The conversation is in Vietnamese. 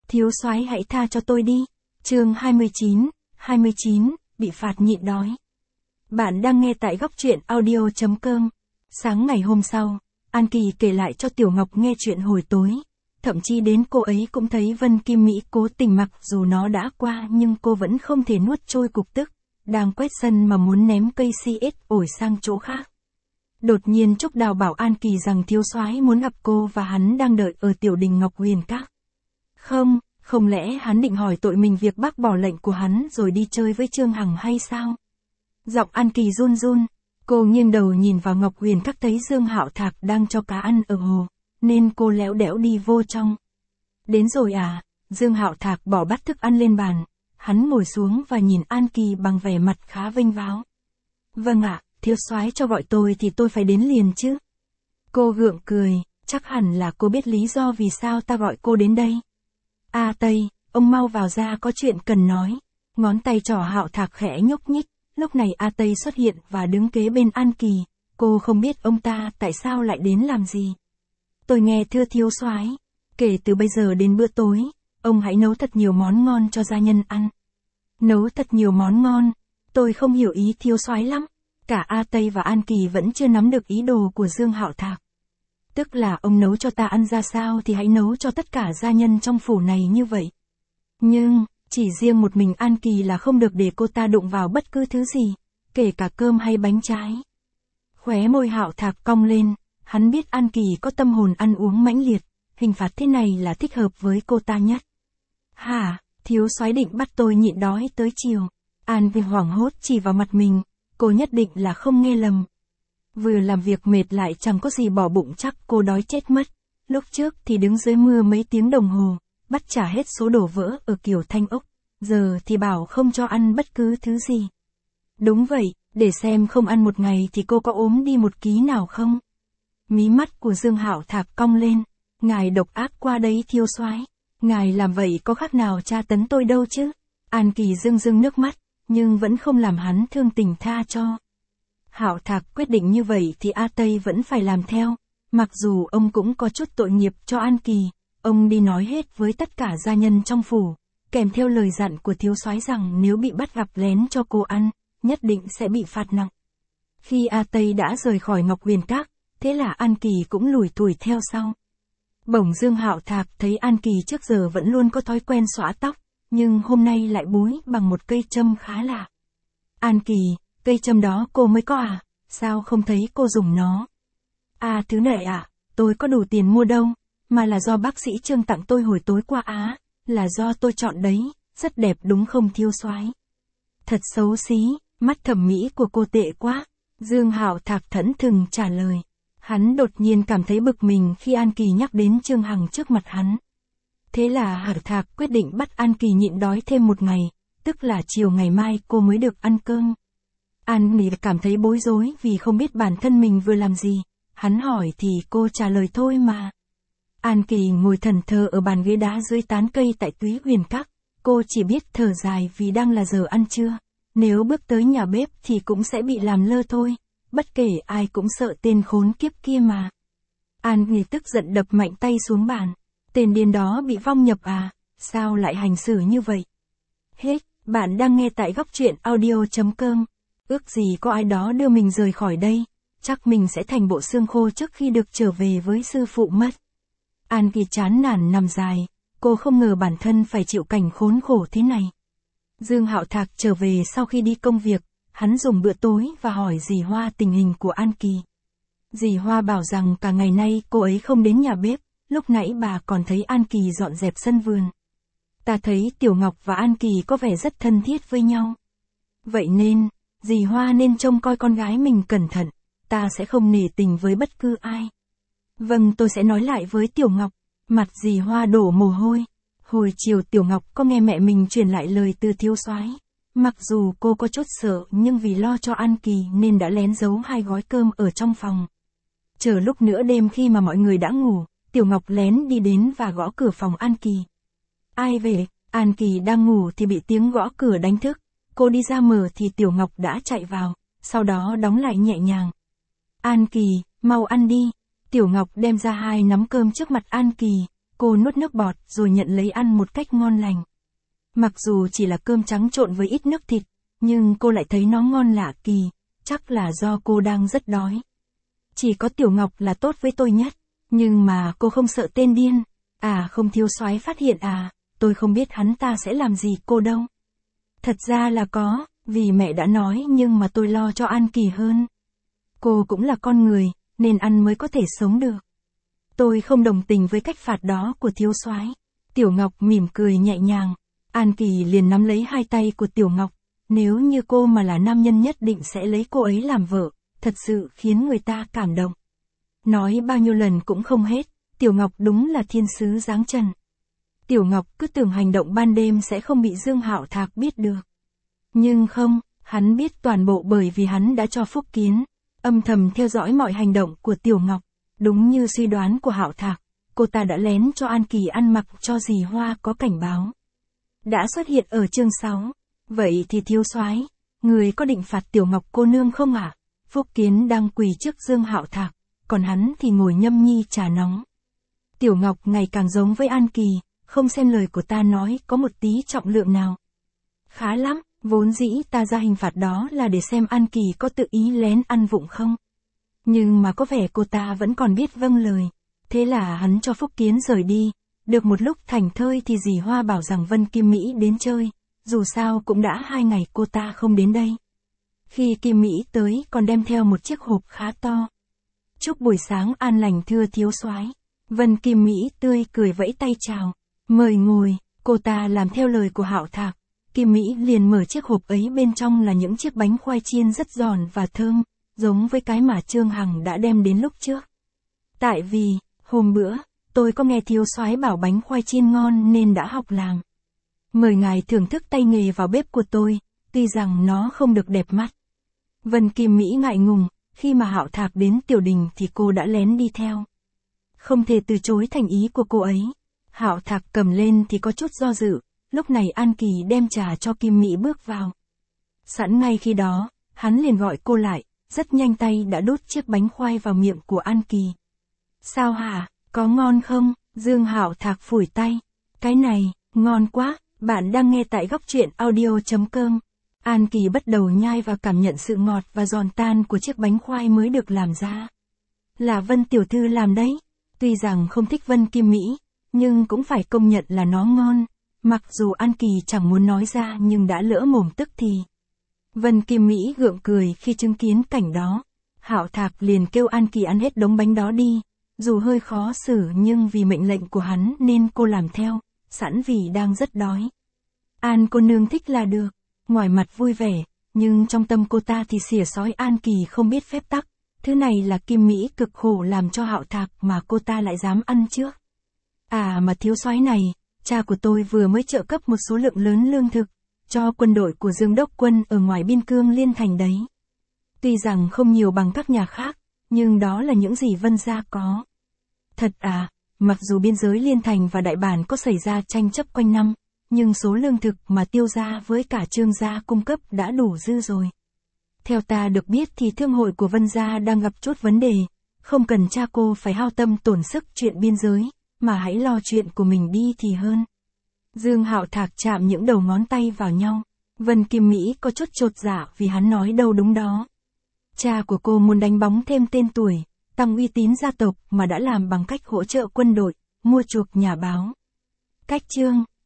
Thiếu soái hãy tha cho tôi đi. Chương 29, bị phạt nhịn đói. Bạn đang nghe tại góc truyện audio.com. Sáng ngày hôm sau, An Kỳ kể lại cho Tiểu Ngọc nghe chuyện hồi tối. Thậm chí đến cô ấy cũng thấy Vân Kim Mỹ cố tình mặc dù nó đã qua nhưng cô vẫn không thể nuốt trôi cục tức. Đang quét sân mà muốn ném cây CS ổi sang chỗ khác. Đột nhiên Trúc Đào bảo An Kỳ rằng thiếu soái muốn gặp cô và hắn đang đợi ở tiểu đình Ngọc Huyền Các. Không lẽ hắn định hỏi tội mình việc bác bỏ lệnh của hắn rồi đi chơi với Trương Hằng hay sao? Giọng An Kỳ run run, cô nghiêng đầu nhìn vào Ngọc Huyền Các thấy Dương Hạo Thạc đang cho cá ăn ở hồ, nên cô léo đẽo đi vô trong. Đến rồi à? Dương Hạo Thạc bỏ bát thức ăn lên bàn, hắn ngồi xuống và nhìn An Kỳ bằng vẻ mặt khá vênh váo. Vâng ạ, thiếu soái cho gọi tôi thì tôi phải đến liền chứ. Cô gượng cười, chắc hẳn là cô biết lý do vì sao ta gọi cô đến đây. A Tây, ông mau vào ra có chuyện cần nói. Ngón tay trỏ Hạo Thạc khẽ nhúc nhích, lúc này A Tây xuất hiện và đứng kế bên An Kỳ, cô không biết ông ta tại sao lại đến làm gì. Tôi nghe thưa thiếu soái, kể từ bây giờ đến bữa tối, ông hãy nấu thật nhiều món ngon cho gia nhân ăn. Nấu thật nhiều món ngon, tôi không hiểu ý thiếu soái lắm. Cả A Tây và An Kỳ vẫn chưa nắm được ý đồ của Dương Hạo Thạc. Tức là ông nấu cho ta ăn ra sao thì hãy nấu cho tất cả gia nhân trong phủ này như vậy. Nhưng, chỉ riêng một mình An Kỳ là không được để cô ta đụng vào bất cứ thứ gì, kể cả cơm hay bánh trái. Khóe môi Hạo Thạc cong lên, hắn biết An Kỳ có tâm hồn ăn uống mãnh liệt, hình phạt thế này là thích hợp với cô ta nhất. Hả, thiếu soái định bắt tôi nhịn đói tới chiều. An Kỳ hoảng hốt chỉ vào mặt mình, cô nhất định là không nghe lầm. Vừa làm việc mệt lại chẳng có gì bỏ bụng chắc cô đói chết mất. Lúc trước thì đứng dưới mưa mấy tiếng đồng hồ, bắt trả hết số đổ vỡ ở Kiều Thanh Úc, giờ thì bảo không cho ăn bất cứ thứ gì. Đúng vậy, để xem không ăn một ngày thì cô có ốm đi 1 ký nào không? Mí mắt của Dương Hạo Thạc cong lên, ngài độc ác qua đấy thiếu soái, ngài làm vậy có khác nào tra tấn tôi đâu chứ? An Kỳ rưng nước mắt, nhưng vẫn không làm hắn thương tình tha cho. Hạo Thạc quyết định như vậy thì A Tây vẫn phải làm theo, mặc dù ông cũng có chút tội nghiệp cho An Kỳ, ông đi nói hết với tất cả gia nhân trong phủ, kèm theo lời dặn của thiếu soái rằng nếu bị bắt gặp lén cho cô ăn, nhất định sẽ bị phạt nặng. Khi A Tây đã rời khỏi Ngọc Huyền Các, thế là An Kỳ cũng lủi thủi theo sau. Bỗng Dương Hạo Thạc thấy An Kỳ trước giờ vẫn luôn có thói quen xõa tóc, nhưng hôm nay lại búi bằng một cây châm khá lạ. An Kỳ, cây châm đó cô mới có à? Sao không thấy cô dùng nó? À thứ này à, tôi có đủ tiền mua đâu, mà là do bác sĩ Trương tặng tôi hồi tối qua á, là do tôi chọn đấy, rất đẹp đúng không thiếu soái? Thật xấu xí, mắt thẩm mỹ của cô tệ quá. Dương Hạo Thạc thẫn thừng trả lời. Hắn đột nhiên cảm thấy bực mình khi An Kỳ nhắc đến Trương Hằng trước mặt hắn. Thế là Hạo Thạc quyết định bắt An Kỳ nhịn đói thêm 1 ngày, tức là chiều ngày mai cô mới được ăn cơm. An Kỳ cảm thấy bối rối vì không biết bản thân mình vừa làm gì, hắn hỏi thì cô trả lời thôi mà. An Kỳ ngồi thẫn thờ ở bàn ghế đá dưới tán cây tại Túy Huyền Các, cô chỉ biết thở dài vì đang là giờ ăn trưa, nếu bước tới nhà bếp thì cũng sẽ bị làm lơ thôi, bất kể ai cũng sợ tên khốn kiếp kia mà. An Kỳ tức giận đập mạnh tay xuống bàn, tên điên đó bị vong nhập à, sao lại hành xử như vậy? Hết, bạn đang nghe tại góc truyện audio.com. Ước gì có ai đó đưa mình rời khỏi đây, chắc mình sẽ thành bộ xương khô trước khi được trở về với sư phụ mất. An Kỳ chán nản nằm dài, cô không ngờ bản thân phải chịu cảnh khốn khổ thế này. Dương Hạo Thạc trở về sau khi đi công việc, hắn dùng bữa tối và hỏi dì Hoa tình hình của An Kỳ. Dì Hoa bảo rằng cả ngày nay cô ấy không đến nhà bếp, lúc nãy bà còn thấy An Kỳ dọn dẹp sân vườn. Ta thấy Tiểu Ngọc và An Kỳ có vẻ rất thân thiết với nhau. Vậy nên, dì Hoa nên trông coi con gái mình cẩn thận, ta sẽ không nể tình với bất cứ ai. Vâng, tôi sẽ nói lại với Tiểu Ngọc. Mặt dì Hoa đổ mồ hôi. Hồi chiều Tiểu Ngọc có nghe mẹ mình truyền lại lời từ thiếu soái. Mặc dù cô có chút sợ nhưng vì lo cho An Kỳ nên đã lén giấu 2 gói cơm ở trong phòng. Chờ lúc nửa đêm khi mà mọi người đã ngủ, Tiểu Ngọc lén đi đến và gõ cửa phòng An Kỳ. Ai về? An Kỳ đang ngủ thì bị tiếng gõ cửa đánh thức. Cô đi ra mở thì Tiểu Ngọc đã chạy vào, sau đó đóng lại nhẹ nhàng. An Kỳ, mau ăn đi. Tiểu Ngọc đem ra 2 nắm cơm trước mặt An Kỳ, Cô nuốt nước bọt rồi nhận lấy ăn một cách ngon lành. Mặc dù chỉ là cơm trắng trộn với ít nước thịt, nhưng cô lại thấy nó ngon lạ kỳ, chắc là do cô đang rất đói. Chỉ có Tiểu Ngọc là tốt với tôi nhất, nhưng mà cô không sợ tên điên. À không, thiếu soái phát hiện à, tôi không biết hắn ta sẽ làm gì cô đâu. Thật ra là có, vì mẹ đã nói nhưng mà tôi lo cho An Kỳ hơn. Cô cũng là con người, nên ăn mới có thể sống được. Tôi không đồng tình với cách phạt đó của thiếu soái. Tiểu Ngọc mỉm cười nhẹ nhàng. An Kỳ liền nắm lấy hai tay của Tiểu Ngọc. Nếu như cô mà là nam nhân nhất định sẽ lấy cô ấy làm vợ, thật sự khiến người ta cảm động. Nói bao nhiêu lần cũng không hết, Tiểu Ngọc đúng là thiên sứ giáng trần. Tiểu Ngọc cứ tưởng hành động ban đêm sẽ không bị Dương Hạo Thạc biết được. Nhưng không, hắn biết toàn bộ bởi vì hắn đã cho Phúc Kiến âm thầm theo dõi mọi hành động của Tiểu Ngọc. Đúng như suy đoán của Hạo Thạc, cô ta đã lén cho An Kỳ ăn mặc cho dì Hoa có cảnh báo. Đã xuất hiện ở chương 6. Vậy thì thiếu soái, người có định phạt Tiểu Ngọc cô nương không ạ? Phúc Kiến đang quỳ trước Dương Hạo Thạc, còn hắn thì ngồi nhâm nhi trà nóng. Tiểu Ngọc ngày càng giống với An Kỳ, không xem lời của ta nói có một tí trọng lượng nào. Khá lắm, vốn dĩ ta ra hình phạt đó là để xem An Kỳ có tự ý lén ăn vụng không. Nhưng mà có vẻ cô ta vẫn còn biết vâng lời. Thế là hắn cho Phúc Kiến rời đi. Được một lúc thảnh thơi thì dì Hoa bảo rằng Vân Kim Mỹ đến chơi. Dù sao cũng đã 2 ngày cô ta không đến đây. Khi Kim Mỹ tới còn đem theo một chiếc hộp khá to. Chúc buổi sáng an lành thưa thiếu soái. Vân Kim Mỹ tươi cười vẫy tay chào. Mời ngồi, cô ta làm theo lời của Hạo Thạc. Kim Mỹ liền mở chiếc hộp ấy, bên trong là những chiếc bánh khoai chiên rất giòn và thơm, giống với cái mà Trương Hằng đã đem đến lúc trước. Tại vì, hôm bữa, tôi có nghe thiếu soái bảo bánh khoai chiên ngon nên đã học làm. Mời ngài thưởng thức tay nghề vào bếp của tôi, tuy rằng nó không được đẹp mắt. Vân Kim Mỹ ngại ngùng, khi mà Hạo Thạc đến tiểu đình thì cô đã lén đi theo. Không thể từ chối thành ý của cô ấy. Hạo Thạc cầm lên thì có chút do dự, lúc này An Kỳ đem trà cho Kim Mỹ bước vào. Sẵn ngay khi đó, hắn liền gọi cô lại, rất nhanh tay đã đút chiếc bánh khoai vào miệng của An Kỳ. Sao hả, có ngon không? Dương Hạo Thạc phủi tay. Cái này, ngon quá, bạn đang nghe tại góc truyện audio.com. An Kỳ bắt đầu nhai và cảm nhận sự ngọt và giòn tan của chiếc bánh khoai mới được làm ra. Là Vân tiểu thư làm đấy. Tuy rằng không thích Vân Kim Mỹ, nhưng cũng phải công nhận là nó ngon. Mặc dù An Kỳ chẳng muốn nói ra nhưng đã lỡ mồm tức thì. Vân Kim Mỹ gượng cười khi chứng kiến cảnh đó. Hạo Thạc liền kêu An Kỳ ăn hết đống bánh đó đi. Dù hơi khó xử nhưng vì mệnh lệnh của hắn nên cô làm theo, sẵn vì đang rất đói. An cô nương thích là được. Ngoài mặt vui vẻ, nhưng trong tâm cô ta thì xỉa xói An Kỳ không biết phép tắc. Thứ này là Kim Mỹ cực khổ làm cho Hạo Thạc mà cô ta lại dám ăn trước. À mà thiếu soái này, cha của tôi vừa mới trợ cấp một số lượng lớn lương thực cho quân đội của Dương Đốc Quân ở ngoài biên cương Liên Thành đấy. Tuy rằng không nhiều bằng các nhà khác, nhưng đó là những gì Vân gia có. Thật à, mặc dù biên giới Liên Thành và Đại Bản có xảy ra tranh chấp quanh năm, nhưng số lương thực mà Tiêu gia với cả Trương gia cung cấp đã đủ dư rồi. Theo ta được biết thì thương hội của Vân gia đang gặp chút vấn đề, không cần cha cô phải hao tâm tổn sức chuyện biên giới, mà hãy lo chuyện của mình đi thì hơn. Dương Hạo Thạc chạm những đầu ngón tay vào nhau. Vân Kim Mỹ có chút chột dạ vì hắn nói đâu đúng đó. Cha của cô muốn đánh bóng thêm tên tuổi, tăng uy tín gia tộc mà đã làm bằng cách hỗ trợ quân đội, mua chuộc nhà báo. Cách chương